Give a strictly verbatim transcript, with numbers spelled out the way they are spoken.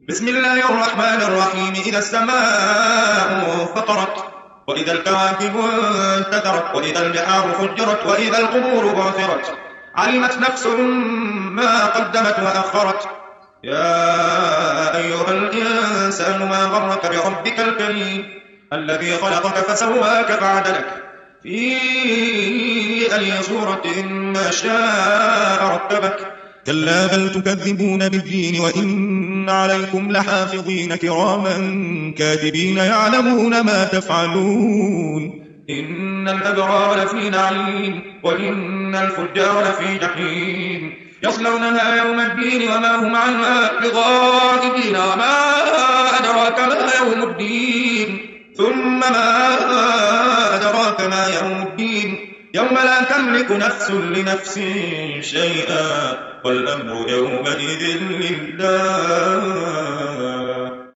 بسم الله الرحمن الرحيم. إذا السماء فطرت، وإذا الكواكب انتثرت، وإذا البحار فجرت، وإذا القبور بعثرت، علمت نفس ما قدمت وأخرت. يا أيها الإنسان ما غرك بربك الكريم الذي خلقك فسواك فعدلك في أي صورة ما شاء ركبك. كلا بل تكذبون بالدين وإن عليكم لحافظين كراما كاتبين يعلمون ما تفعلون. إن الأبرار لفي نعيم وإن الفجار لفي جحيم يصلونها يوم الدين وما هم عنها بغائبين. وما أدراك ما يوم الدين ثم ما أدراك ما يوم الدين يوم لا تملك نفس لنفس شيئا والأمر يومئذ لله.